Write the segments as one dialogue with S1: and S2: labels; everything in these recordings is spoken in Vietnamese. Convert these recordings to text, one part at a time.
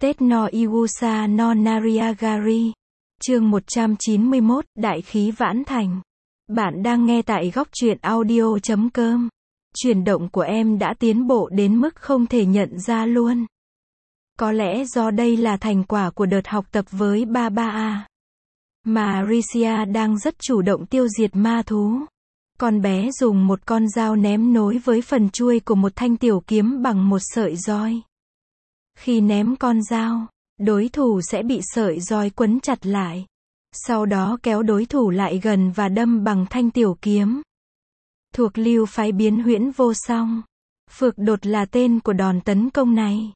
S1: Tết no Iwusa no Nariagari. Chương 191, Đại khí vãn thành. Bạn đang nghe tại góc truyện audio.com. Chuyển động của em đã tiến bộ đến mức không thể nhận ra luôn. Có lẽ do đây là thành quả của đợt học tập với Baba. Mà Risia đang rất chủ động tiêu diệt ma thú. Con bé dùng một con dao ném nối với phần chuôi của một thanh tiểu kiếm bằng một sợi roi. Khi ném con dao, đối thủ sẽ bị sợi roi quấn chặt lại. Sau đó kéo đối thủ lại gần và đâm bằng thanh tiểu kiếm. Thuộc lưu phái biến huyễn vô song. Phược đột là tên của đòn tấn công này.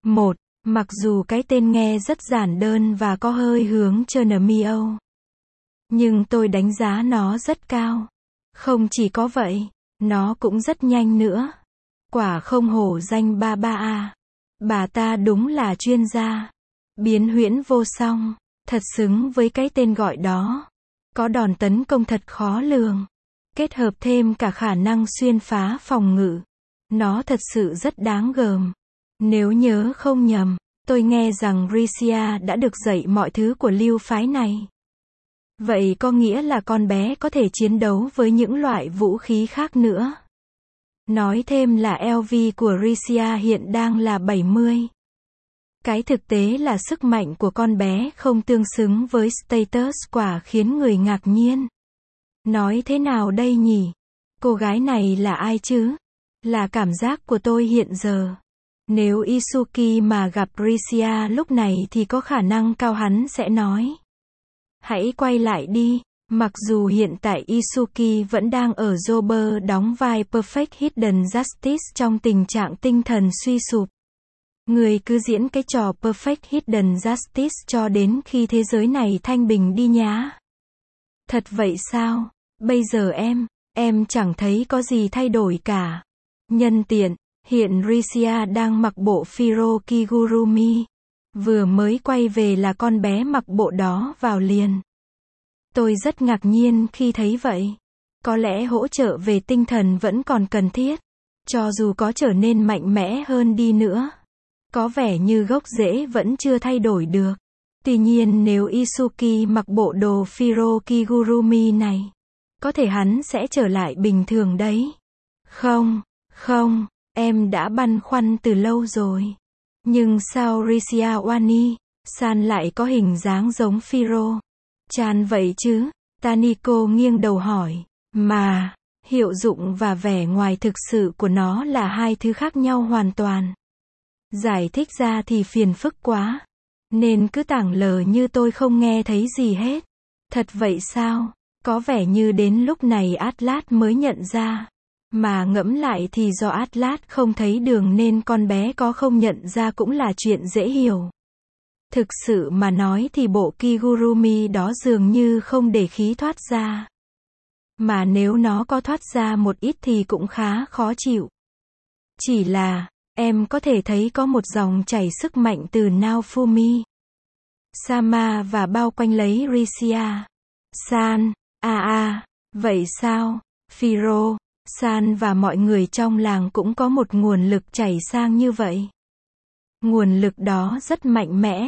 S1: Mặc dù cái tên nghe rất giản đơn và có hơi hướng Chernomio, nhưng tôi đánh giá nó rất cao. Không chỉ có vậy, nó cũng rất nhanh nữa. Quả không hổ danh Baba. Bà ta đúng là chuyên gia. Biến huyễn vô song, thật xứng với cái tên gọi đó. Có đòn tấn công thật khó lường. Kết hợp thêm cả khả năng xuyên phá phòng ngự. Nó thật sự rất đáng gờm. Nếu nhớ không nhầm, tôi nghe rằng Risia đã được dạy mọi thứ của lưu phái này. Vậy có nghĩa là con bé có thể chiến đấu với những loại vũ khí khác nữa. Nói thêm là LV của Risia hiện đang là 70. Cái thực tế là sức mạnh của con bé không tương xứng với status quả khiến người ngạc nhiên. Nói thế nào đây nhỉ? Cô gái này là ai chứ? Là cảm giác của tôi hiện giờ. Nếu Isuki mà gặp Risia lúc này thì có khả năng cao hắn sẽ nói: hãy quay lại đi. Mặc dù hiện tại Isuki vẫn đang ở Jober đóng vai Perfect Hidden Justice trong tình trạng tinh thần suy sụp. Người cứ diễn cái trò Perfect Hidden Justice cho đến khi thế giới này thanh bình đi nhá. Thật vậy sao? Bây giờ em chẳng thấy có gì thay đổi cả. Nhân tiện, hiện Risia đang mặc bộ Firo Kigurumi. Vừa mới quay về là con bé mặc bộ đó vào liền. Tôi rất ngạc nhiên khi thấy vậy. Có lẽ hỗ trợ về tinh thần vẫn còn cần thiết. Cho dù có trở nên mạnh mẽ hơn đi nữa, có vẻ như gốc rễ vẫn chưa thay đổi được. Tuy nhiên nếu Isuki mặc bộ đồ Firo Kigurumi này, có thể hắn sẽ trở lại bình thường đấy. Không, em đã băn khoăn từ lâu rồi. Nhưng sao Risia Wani-san lại có hình dáng giống Firo chan vậy chứ? Taniko nghiêng đầu hỏi. Mà, hiệu dụng và vẻ ngoài thực sự của nó là hai thứ khác nhau hoàn toàn. Giải thích ra thì phiền phức quá. Nên cứ tảng lờ như tôi không nghe thấy gì hết. Thật vậy sao? Có vẻ như đến lúc này Atlas mới nhận ra. Mà ngẫm lại thì do Atlas không thấy đường nên con bé có không nhận ra cũng là chuyện dễ hiểu. Thực sự mà nói thì bộ Kigurumi đó dường như không để khí thoát ra. Mà nếu nó có thoát ra một ít thì cũng khá khó chịu. Chỉ là, em có thể thấy có một dòng chảy sức mạnh từ Naofumi Sama và bao quanh lấy Risia san. Vậy sao? Firo san và mọi người trong làng cũng có một nguồn lực chảy sang như vậy. Nguồn lực đó rất mạnh mẽ.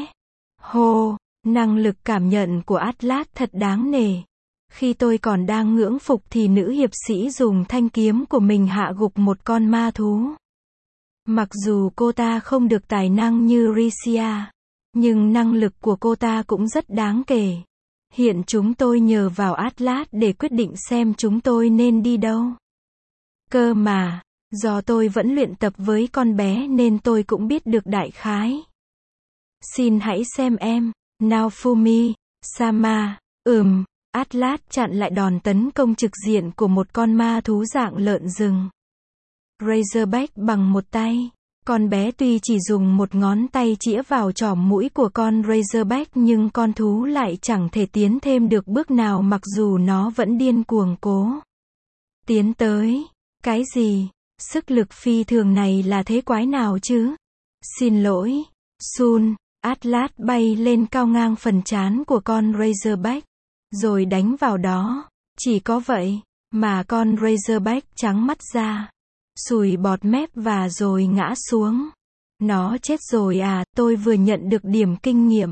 S1: Năng lực cảm nhận của Atlas thật đáng nể. Khi tôi còn đang ngưỡng phục thì nữ hiệp sĩ dùng thanh kiếm của mình hạ gục một con ma thú. Mặc dù cô ta không được tài năng như Risia, nhưng năng lực của cô ta cũng rất đáng kể. Hiện chúng tôi nhờ vào Atlas để quyết định xem chúng tôi nên đi đâu. Cơ mà, do tôi vẫn luyện tập với con bé nên tôi cũng biết được đại khái. Xin hãy xem em. Naofumi Sama. Atlas chặn lại đòn tấn công trực diện của một con ma thú dạng lợn rừng. Razorback bằng một tay. Con bé tuy chỉ dùng một ngón tay chĩa vào chỏm mũi của con Razorback nhưng con thú lại chẳng thể tiến thêm được bước nào mặc dù nó vẫn điên cuồng cố tiến tới. Cái gì? Sức lực phi thường này là thế quái nào chứ? Xin lỗi, Sun. Atlas bay lên cao ngang phần trán của con Razorback, rồi đánh vào đó. Chỉ có vậy, mà con Razorback trắng mắt ra, sùi bọt mép và rồi ngã xuống. Nó chết rồi à, tôi vừa nhận được điểm kinh nghiệm.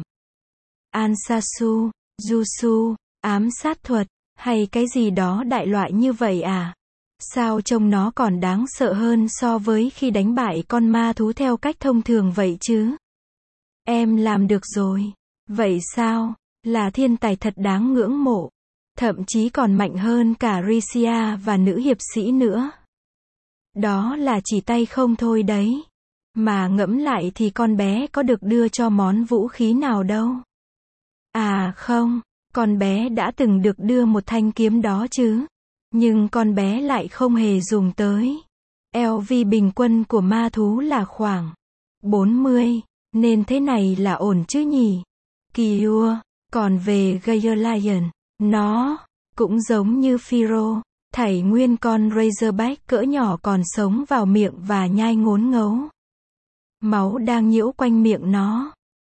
S1: Ansasu, Jutsu, ám sát thuật, hay cái gì đó đại loại như vậy à? Sao trông nó còn đáng sợ hơn so với khi đánh bại con ma thú theo cách thông thường vậy chứ? Em làm được rồi. Vậy sao? Là thiên tài thật đáng ngưỡng mộ. Thậm chí còn mạnh hơn cả Risia và nữ hiệp sĩ nữa. Đó là chỉ tay không thôi đấy. Mà ngẫm lại thì con bé có được đưa cho món vũ khí nào đâu. À không, con bé đã từng được đưa một thanh kiếm đó chứ. Nhưng con bé lại không hề dùng tới. LV bình quân của ma thú là khoảng 40, nên thế này là ổn chứ nhỉ? Kiua, còn về Gaiolian, nó cũng giống như Phiro, thảy nguyên con Razorback cỡ nhỏ còn sống vào miệng và nhai ngốn ngấu. Máu đang nhiễu quanh miệng nó.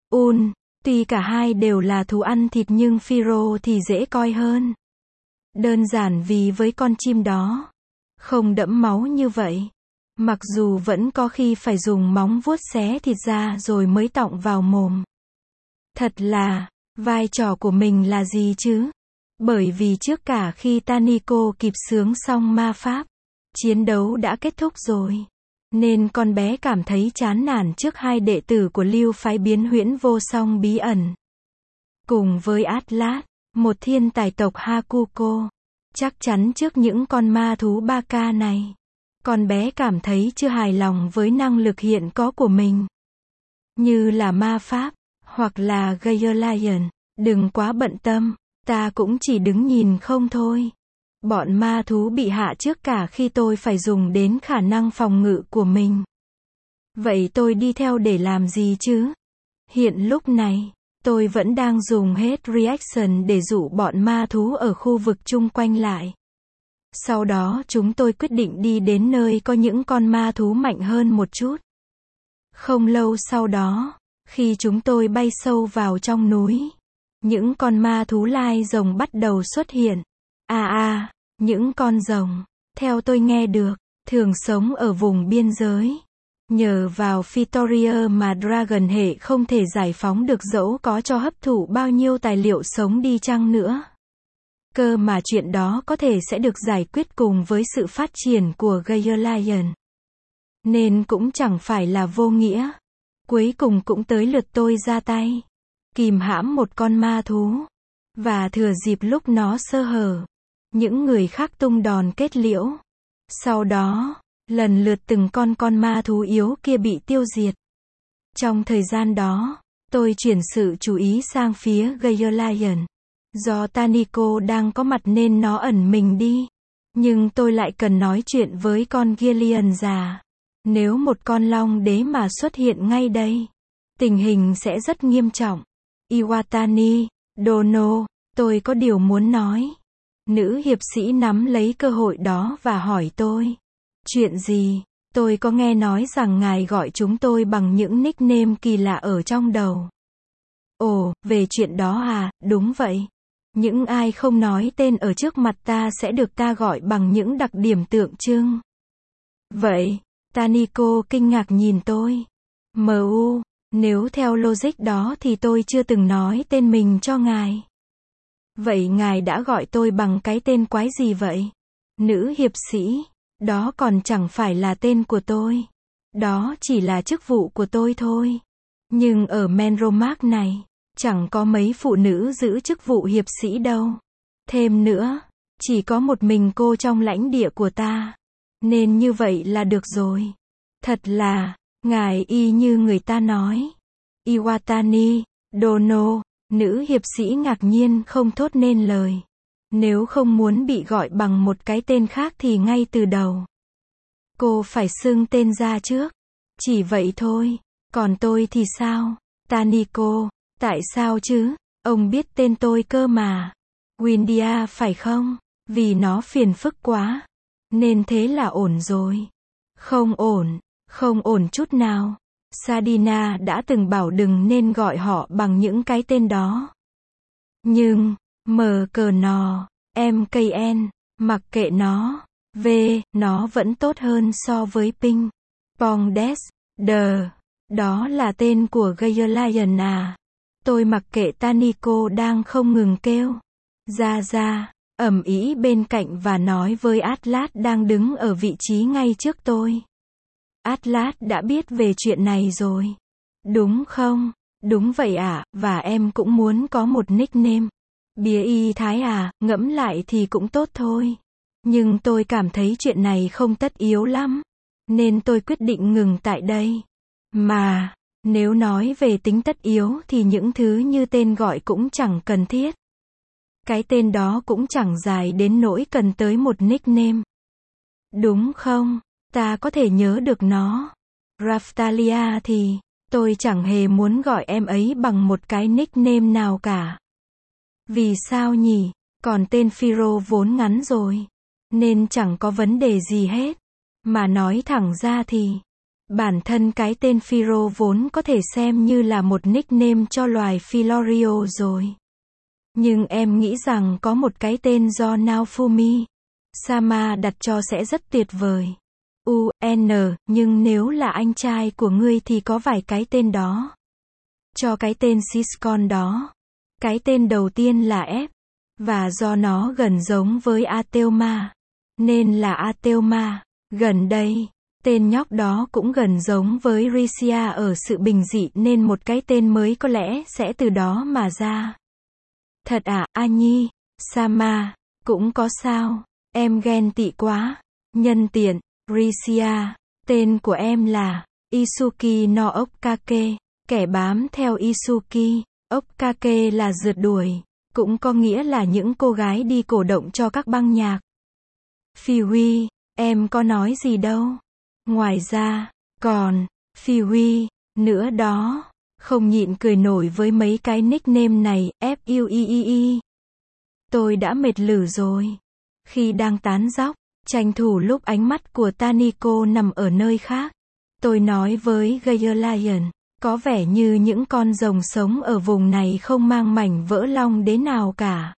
S1: Tuy cả hai đều là thú ăn thịt nhưng Phiro thì dễ coi hơn. Đơn giản vì với con chim đó, không đẫm máu như vậy. Mặc dù vẫn có khi phải dùng móng vuốt xé thịt ra rồi mới tọng vào mồm. Thật là, vai trò của mình là gì chứ? Bởi vì trước cả khi Taniko kịp sướng xong ma pháp, chiến đấu đã kết thúc rồi. Nên con bé cảm thấy chán nản trước hai đệ tử của lưu phái biến huyễn vô song bí ẩn. Cùng với Atlas, một thiên tài tộc Hakuko. Chắc chắn trước những con ma thú Baka này, con bé cảm thấy chưa hài lòng với năng lực hiện có của mình. Như là ma pháp, hoặc là Gaiolian. Đừng quá bận tâm, ta cũng chỉ đứng nhìn không thôi. Bọn ma thú bị hạ trước cả khi tôi phải dùng đến khả năng phòng ngự của mình. Vậy tôi đi theo để làm gì chứ? Hiện lúc này, tôi vẫn đang dùng hết reaction để dụ bọn ma thú ở khu vực chung quanh lại. Sau đó chúng tôi quyết định đi đến nơi có những con ma thú mạnh hơn một chút. Không lâu sau đó, khi chúng tôi bay sâu vào trong núi, những con ma thú lai rồng bắt đầu xuất hiện. Những con rồng, theo tôi nghe được, thường sống ở vùng biên giới. Nhờ vào Phytoria mà Dragon hệ không thể giải phóng được dẫu có cho hấp thụ bao nhiêu tài liệu sống đi chăng nữa. Cơ mà chuyện đó có thể sẽ được giải quyết cùng với sự phát triển của Gaiolian. Nên cũng chẳng phải là vô nghĩa. Cuối cùng cũng tới lượt tôi ra tay. Kìm hãm một con ma thú. Và thừa dịp lúc nó sơ hở, những người khác tung đòn kết liễu. Sau đó, lần lượt từng con ma thú yếu kia bị tiêu diệt. Trong thời gian đó, tôi chuyển sự chú ý sang phía Gaiolian. Do Taniko đang có mặt nên nó ẩn mình đi. Nhưng tôi lại cần nói chuyện với con Gillian già. Nếu một con long đế mà xuất hiện ngay đây, tình hình sẽ rất nghiêm trọng. Iwatani, Dono, tôi có điều muốn nói. Nữ hiệp sĩ nắm lấy cơ hội đó và hỏi tôi. Chuyện gì? Tôi có nghe nói rằng ngài gọi chúng tôi bằng những nickname kỳ lạ ở trong đầu. Ồ, về chuyện đó à, đúng vậy. Những ai không nói tên ở trước mặt ta sẽ được ta gọi bằng những đặc điểm tượng trưng. Vậy, Taniko kinh ngạc nhìn tôi. Nếu theo logic đó thì tôi chưa từng nói tên mình cho ngài. Vậy ngài đã gọi tôi bằng cái tên quái gì vậy? Nữ hiệp sĩ, đó còn chẳng phải là tên của tôi. Đó chỉ là chức vụ của tôi thôi. Nhưng ở Menromark này, chẳng có mấy phụ nữ giữ chức vụ hiệp sĩ đâu. Thêm nữa, chỉ có một mình cô trong lãnh địa của ta. Nên như vậy là được rồi. Thật là, ngài y như người ta nói. Iwatani, Dono, nữ hiệp sĩ ngạc nhiên không thốt nên lời. Nếu không muốn bị gọi bằng một cái tên khác thì ngay từ đầu, cô phải xưng tên ra trước. Chỉ vậy thôi. Còn tôi thì sao? Taniko, tại sao chứ? Ông biết tên tôi cơ mà. Windia phải không? Vì nó phiền phức quá. Nên thế là ổn rồi. Không ổn chút nào. Sadina đã từng bảo đừng nên gọi họ bằng những cái tên đó. Nhưng, MKN, mặc kệ nó, nó vẫn tốt hơn so với Ping Pong Des, Đó là tên của Gaelian à? Tôi mặc kệ Taniko đang không ngừng kêu. Ra, ầm ĩ bên cạnh và nói với Atlas đang đứng ở vị trí ngay trước tôi. Atlas đã biết về chuyện này rồi. Đúng không? Đúng vậy ạ, và em cũng muốn có một nickname. Bía y Thái à, ngẫm lại thì cũng tốt thôi. Nhưng tôi cảm thấy chuyện này không tất yếu lắm. Nên tôi quyết định ngừng tại đây. Mà, nếu nói về tính tất yếu thì những thứ như tên gọi cũng chẳng cần thiết. Cái tên đó cũng chẳng dài đến nỗi cần tới một nickname. Đúng không? Ta có thể nhớ được nó. Raftalia thì, tôi chẳng hề muốn gọi em ấy bằng một cái nickname nào cả. Vì sao nhỉ? Còn tên Phiro vốn ngắn rồi. Nên chẳng có vấn đề gì hết. Mà nói thẳng ra thì, bản thân cái tên Phiro vốn có thể xem như là một nickname cho loài Philorio rồi. Nhưng em nghĩ rằng có một cái tên do Naofumi Sama đặt cho sẽ rất tuyệt vời. Nhưng nếu là anh trai của ngươi thì có vài cái tên đó. Cho cái tên Siscon đó. Cái tên đầu tiên là F. Và do nó gần giống với Ateoma. Nên là Ateoma. Gần đây, tên nhóc đó cũng gần giống với Risia ở sự bình dị nên một cái tên mới có lẽ sẽ từ đó mà ra. Thật à, Anhi, Sama, cũng có sao, em ghen tị quá. Nhân tiện, Risia, tên của em là Isuki no Okake, kẻ bám theo Isuki, Okake là rượt đuổi, cũng có nghĩa là những cô gái đi cổ động cho các băng nhạc. Phi Huy, em có nói gì đâu. Ngoài ra, còn, Phi Huy, nữa đó. Không nhịn cười nổi với mấy cái nickname này, Fuii. Tôi đã mệt lử rồi. Khi đang tán dóc, tranh thủ lúc ánh mắt của Taniko nằm ở nơi khác. Tôi nói với Gaelian, có vẻ như những con rồng sống ở vùng này không mang mảnh vỡ long đế nào cả.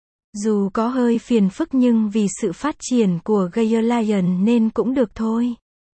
S1: Dù có hơi phiền phức nhưng vì sự phát triển của Gaelian nên cũng được thôi.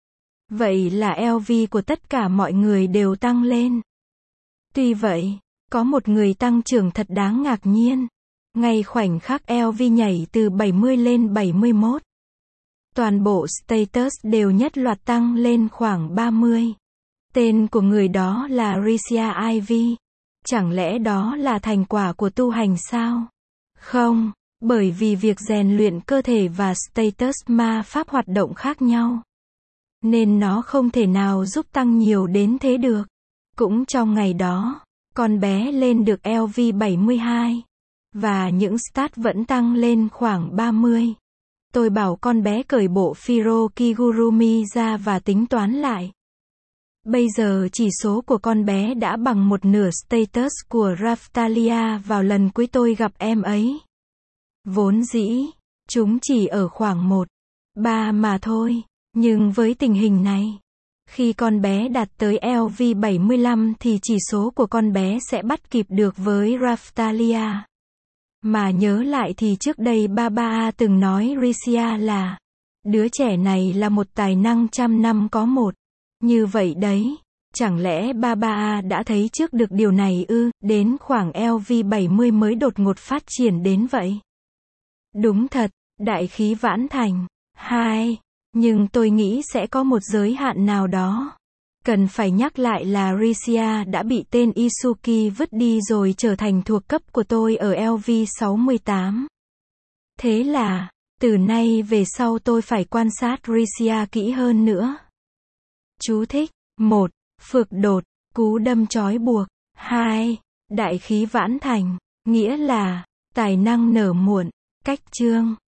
S1: Vậy là LV của tất cả mọi người đều tăng lên. Tuy vậy, có một người tăng trưởng thật đáng ngạc nhiên. Ngay khoảnh khắc LV nhảy từ 70 lên 71. Toàn bộ status đều nhất loạt tăng lên khoảng 30. Tên của người đó là Risia Ivy. Chẳng lẽ đó là thành quả của tu hành sao? Không, bởi vì việc rèn luyện cơ thể và status ma pháp hoạt động khác nhau. Nên nó không thể nào giúp tăng nhiều đến thế được. Cũng trong ngày đó, con bé lên được LV 72. Và những stat vẫn tăng lên khoảng 30. Tôi bảo con bé cởi bộ Phiro Kigurumi ra và tính toán lại. Bây giờ chỉ số của con bé đã bằng một nửa status của Raftalia vào lần cuối tôi gặp em ấy. Vốn dĩ, chúng chỉ ở khoảng 1, 3 mà thôi. Nhưng với tình hình này, khi con bé đạt tới LV 75 thì chỉ số của con bé sẽ bắt kịp được với Raftalia. Mà nhớ lại thì trước đây Baba từng nói Risia là đứa trẻ này là một tài năng trăm năm có một. Như vậy đấy, chẳng lẽ Baba đã thấy trước được điều này ư, đến khoảng LV 70 mới đột ngột phát triển đến vậy. Đúng thật, đại khí vãn thành. 2. Nhưng tôi nghĩ sẽ có một giới hạn nào đó. Cần phải nhắc lại là Risia đã bị tên Isuki vứt đi rồi trở thành thuộc cấp của tôi ở LV 68. Thế là, từ nay về sau tôi phải quan sát Risia kỹ hơn nữa. Chú thích. 1. Phược đột, cú đâm trói buộc. 2. Đại khí vãn thành, nghĩa là tài năng nở muộn. Cách chương